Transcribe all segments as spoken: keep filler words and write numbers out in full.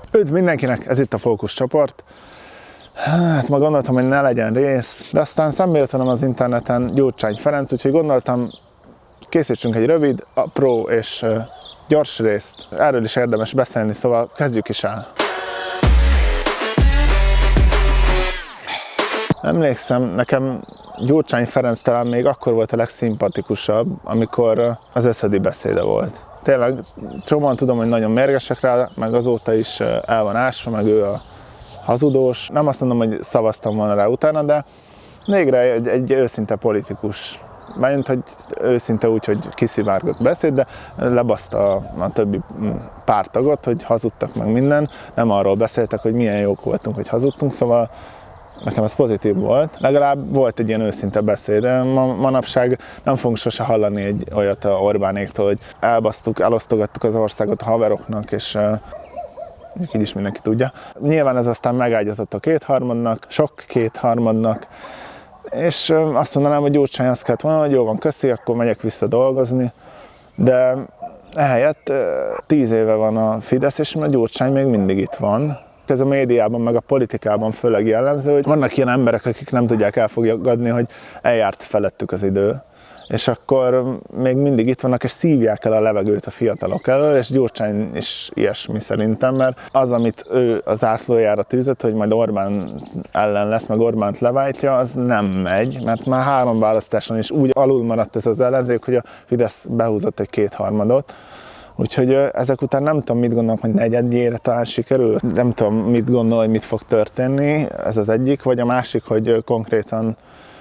Üdv mindenkinek, ez itt a Fókusz csoport. Hát ma gondoltam, hogy ne legyen rész, de aztán szembe jött velem az interneten Gyurcsány Ferenc, úgyhogy gondoltam, készítsünk egy rövid, apró és gyors részt. Erről is érdemes beszélni, szóval kezdjük is el. Emlékszem, nekem Gyurcsány Ferenc talán még akkor volt a legszimpatikusabb, amikor az összödi beszéde volt. Tényleg, csomóan tudom, hogy nagyon mérgesek rá, meg azóta is el van ásva, meg ő a hazudós. Nem azt mondom, hogy szavaztam volna rá utána, de végre egy, egy őszinte politikus. Bármint, hogy őszinte úgy, hogy kiszivárgott beszéd, de lebaszta a, a többi párttagot, hogy hazudtak meg minden. Nem arról beszéltek, hogy milyen jók voltunk, hogy hazudtunk, szóval nekem ez pozitív volt. Legalább volt egy ilyen őszinte beszéd. Ma, manapság nem fogunk sose hallani egy olyat a Orbánéktól, hogy elbasztuk, elosztogattuk az országot a haveroknak, és uh, így is mindenki tudja. Nyilván ez aztán megágyazott a kétharmadnak, sok kétharmadnak, és uh, azt mondanám, hogy Gyurcsány azt kellett volna, hogy jó van, köszi, akkor megyek vissza dolgozni, de ehelyett uh, tíz éve van a Fidesz, és a Gyurcsány még mindig itt van. Ez a médiában, meg a politikában főleg jellemző, hogy vannak ilyen emberek, akik nem tudják elfogadni, hogy eljárt felettük az idő, és akkor még mindig itt vannak, és szívják el a levegőt a fiatalok elől, és Gyurcsány is ilyesmi szerintem, mert az, amit ő a zászlójára tűzött, hogy majd Orbán ellen lesz, meg Orbánt leváltja, az nem megy, mert már három választáson is úgy alul maradt ez az ellenzék, hogy a Fidesz behúzott egy kétharmadot. Úgyhogy ezek után nem tudom, mit gondolok, hogy negyedjére talán sikerül. Nem tudom, mit gondol, hogy mit fog történni, ez az egyik, vagy a másik, hogy konkrétan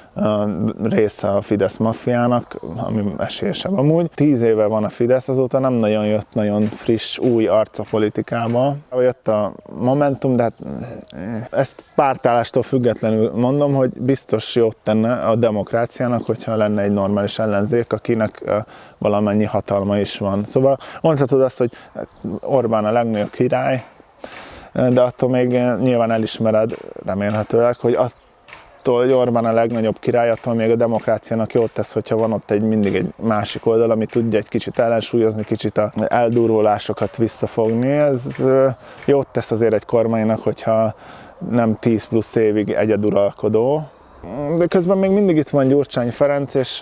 része a Fidesz maffiának, ami esélyesebb amúgy. Tíz éve van a Fidesz, azóta nem nagyon jött nagyon friss, új arc a politikába. Jött a Momentum, de hát ezt pártállástól függetlenül mondom, hogy biztos jót tenne a demokráciának, hogyha lenne egy normális ellenzék, akinek valamennyi hatalma is van. Szóval mondhatod azt, hogy Orbán a legnagyobb király, de attól még nyilván elismered remélhetőleg, hogy attól, hogy Orbán a legnagyobb király, attól még a demokráciának jót tesz, hogyha van ott egy, mindig egy másik oldal, ami tudja egy kicsit ellensúlyozni, kicsit a eldurvolásokat visszafogni. Ez jót tesz azért egy kormánynak, hogyha nem tíz plusz évig egyeduralkodó. De közben még mindig itt van Gyurcsány Ferenc, és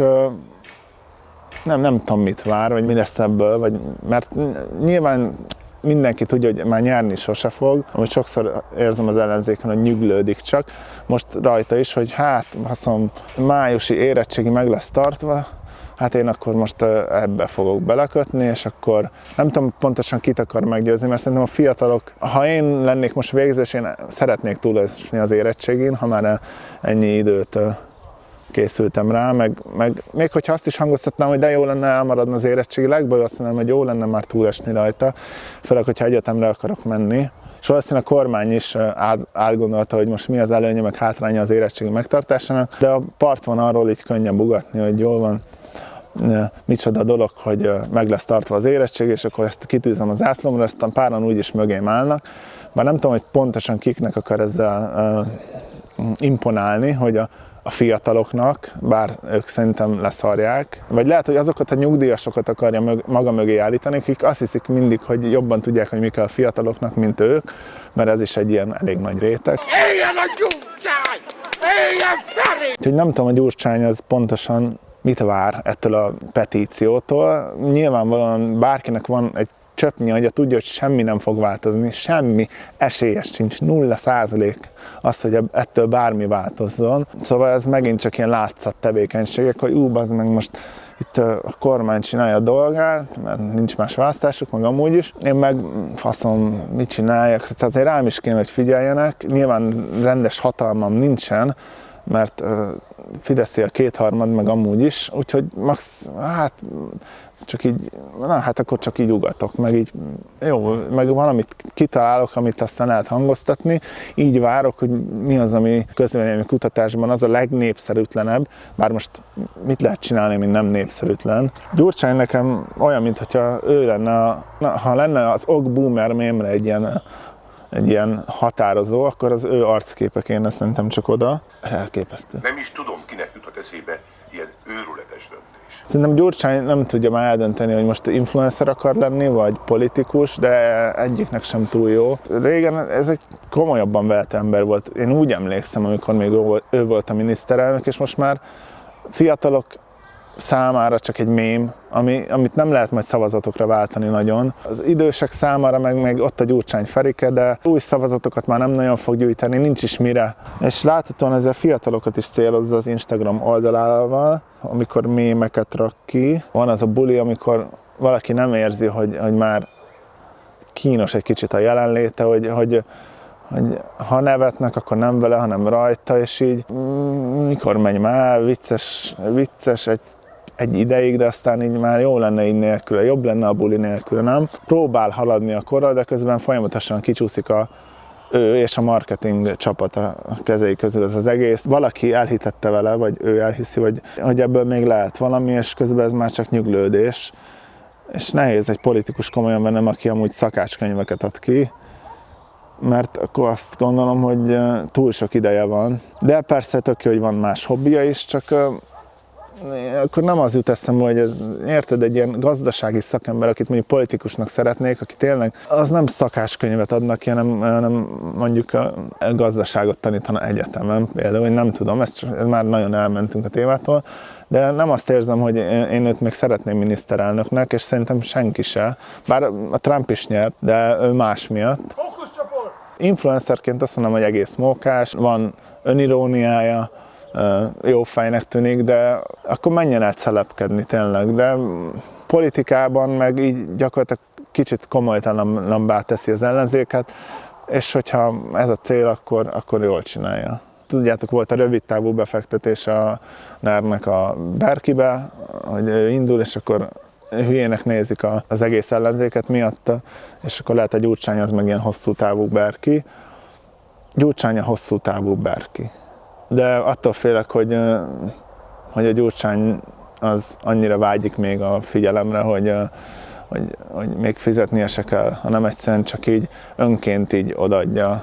nem, nem tudom, mit vár, vagy mi lesz ebből, vagy, mert nyilván mindenki tudja, hogy már nyerni sose fog, amit sokszor érzem az ellenzéken, hogy nyüglődik csak. Most rajta is, hogy hát, haszom, májusi érettségi meg lesz tartva, hát én akkor most ebbe fogok belekötni, és akkor nem tudom pontosan kit akar meggyőzni, mert szerintem a fiatalok, ha én lennék most végzős, én szeretnék túlesni az érettségén, ha már ennyi időt készültem rá, meg, meg még hogyha azt is hangoztatnám, hogy de jó lenne elmaradni az érettségi, legjobb azt mondom, hogy jó lenne már túlesni rajta, főleg, hogyha egyetemre akarok menni. És valószínűleg a kormány is át, átgondolta, hogy most mi az előnye, meg hátránya az érettségi megtartásának, de a partvonalról így könnyebb ugatni, hogy jól van, micsoda dolog, hogy meg lesz tartva az érettség, és akkor ezt kitűzöm az zászlómra, aztán páran úgyis mögém állnak. Bár nem tudom, hogy pontosan kiknek akar ezzel uh, imponálni, hogy a a fiataloknak, bár ők szerintem leszarják, vagy lehet, hogy azokat a nyugdíjasokat akarja mög, maga mögé állítani, akik azt hiszik mindig, hogy jobban tudják, hogy mi kell a fiataloknak, mint ők, mert ez is egy ilyen elég nagy réteg. Éljen a Gyurcsány! Éljen Feri! Úgyhogy nem tudom, a Gyurcsány az pontosan mit vár ettől a petíciótól. Nyilvánvalóan bárkinek van egy csöpnyi agya, tudja, hogy semmi nem fog változni, semmi esélyes sincs, nulla százalék az, hogy ettől bármi változzon. Szóval ez megint csak ilyen látszat tevékenységek, hogy ú, bazd meg most itt a kormány csinálja a dolgát, mert nincs más választásuk, meg amúgy is. Én meg faszom, mit csináljak, tehát azért rám is kéne, hogy figyeljenek. Nyilván rendes hatalmam nincsen, mert Fideszi a kétharmad, meg amúgy is, úgyhogy max, hát csak így, na hát akkor csak így ugatok, meg így, jó, meg valamit kitalálok, amit aztán lehet hangoztatni, így várok, hogy mi az, ami közvélemény kutatásban az a legnépszerűtlenebb, bár most mit lehet csinálni, mint nem népszerűtlen. Gyurcsány nekem olyan, mintha ő lenne, a, na, ha lenne az ok boomer mémre egy ilyen, egy ilyen határozó, akkor az ő arcképe kéne szerintem csak oda. Elképesztő. Nem is tudom, kinek jutott eszébe ilyen őrületes döntés. Szerintem Gyurcsány nem tudja már eldönteni, hogy most influencer akar lenni, vagy politikus, de egyiknek sem túl jó. Régen ez egy komolyabban vett ember volt. Én úgy emlékszem, amikor még ő volt a miniszterelnök, és most már fiatalok számára csak egy mém, ami, amit nem lehet majd szavazatokra váltani nagyon. Az idősek számára meg, meg ott a Gyurcsány Ferike, de új szavazatokat már nem nagyon fog gyűjteni, nincs is mire. És láthatóan ezzel fiatalokat is célozza az Instagram oldalával, amikor mémeket rak ki. Van az a buli, amikor valaki nem érzi, hogy, hogy már kínos egy kicsit a jelenléte, hogy, hogy, hogy ha nevetnek, akkor nem vele, hanem rajta, és így mikor megy már, vicces, vicces egy egy ideig, de aztán így már jó lenne így nélküle, jobb lenne a buli nélküle, nem? Próbál haladni a korral, de közben folyamatosan kicsúszik a ő és a marketing csapata a kezei közül ez az egész. Valaki elhitette vele, vagy ő elhiszi, hogy, hogy ebből még lehet valami, és közben ez már csak nyüglődés. És nehéz egy politikus komolyan vennem, aki amúgy szakácskönyveket ad ki, mert akkor azt gondolom, hogy túl sok ideje van. De persze tök jó, hogy van más hobbija is, csak akkor nem az jut eszembe, hogy ez, érted, egy ilyen gazdasági szakember, akit mondjuk politikusnak szeretnék, aki tényleg, az nem szakáskönyvet adnak ki, hanem, hanem mondjuk a gazdaságot tanítana egyetemen, például, hogy nem tudom, ezt, ez már nagyon elmentünk a témától, de nem azt érzem, hogy én őt még szeretném miniszterelnöknek, és szerintem senki se, bár a Trump is nyert, de ő más miatt. Influencerként azt mondom, hogy egész mókás, van öniróniája, jó fejnek tűnik, de akkor menjen el szelepkedni tényleg, de politikában meg így gyakorlatilag kicsit komolytalanabbá teszi az ellenzéket, és hogyha ez a cél, akkor, akkor jól csinálja. Tudjátok, volt a rövidtávú befektetés a NER-nek a Berkibe, hogy ő indul, és akkor hülyének nézik az egész ellenzéket miatta, és akkor lehet a Gyurcsány az meg ilyen hosszú távú Berki. Gyurcsány a hosszú távú Berki. De attól félek, hogy, hogy a Gyurcsány az annyira vágyik még a figyelemre, hogy, hogy, hogy még fizetnie se kell, hanem egyszerűen csak így önként így odaadja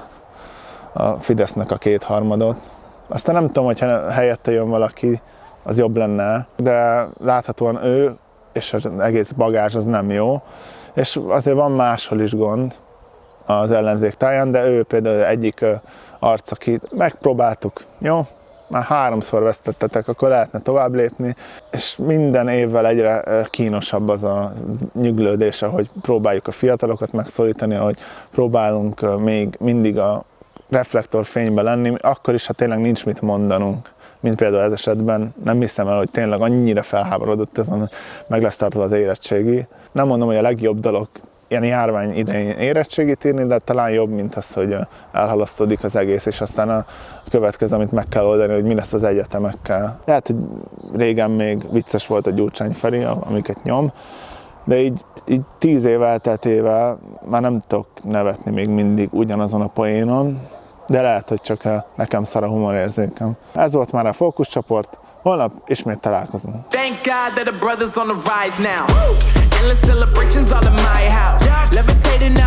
a Fidesznek a kétharmadot. Aztán nem tudom, hogyha helyette jön valaki, az jobb lenne, de láthatóan ő és az egész bagázs az nem jó, és azért van máshol is gond az ellenzék táján, de ő például egyik arc, akit megpróbáltuk, jó? Már háromszor vesztettetek, akkor lehetne tovább lépni, és minden évvel egyre kínosabb az a nyüglődés, ahogy próbáljuk a fiatalokat megszólítani, ahogy próbálunk még mindig a reflektorfényben lenni, akkor is, ha tényleg nincs mit mondanunk, mint például ez esetben, nem hiszem el, hogy tényleg annyira felháborodott ezen, hogy meg lesz tartva az érettségi. Nem mondom, hogy a legjobb dolog ilyen járvány idején érettségit írni, de talán jobb, mint az, hogy elhalasztódik az egész, és aztán a következő, amit meg kell oldani, hogy mi lesz az egyetemekkel. Lehet, hogy régen még vicces volt a Gyurcsány Feri, amiket nyom, de így, így tíz év elteltével már nem tudok nevetni még mindig ugyanazon a poénon, de lehet, hogy csak nekem szar a humorérzékem. Ez volt már a Fókuszcsoport, holnap ismét találkozunk. Thank God that the brothers on the rise now. Endless celebrations all in my house. Levitating